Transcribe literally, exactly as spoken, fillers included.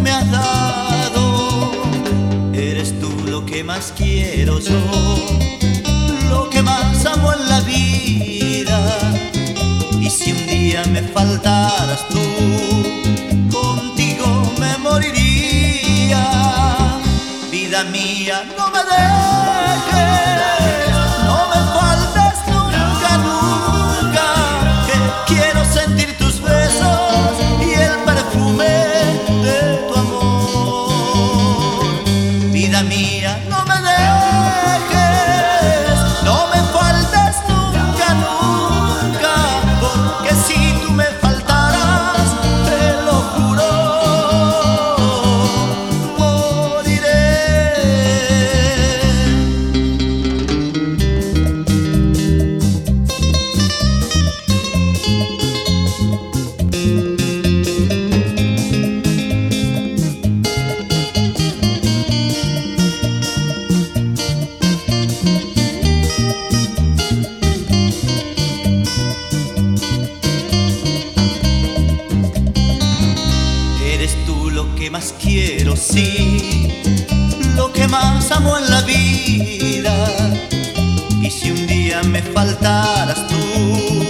me has dado. Eres tú lo que más quiero yo, lo que más amo en la vida. Y si un día me faltaras tú, contigo me moriría. Vida mía, no me dejes, no me faltes nunca, nunca, que quiero sentir tus besos y el perfume de tu amor. Vida mía, no me dejes, no me faltes nunca, nunca, porque si tú me faltaras, te lo juro, moriré. Eres tú lo que más quiero, sí, lo que más amo en la vida. Y si un día me faltaras tú,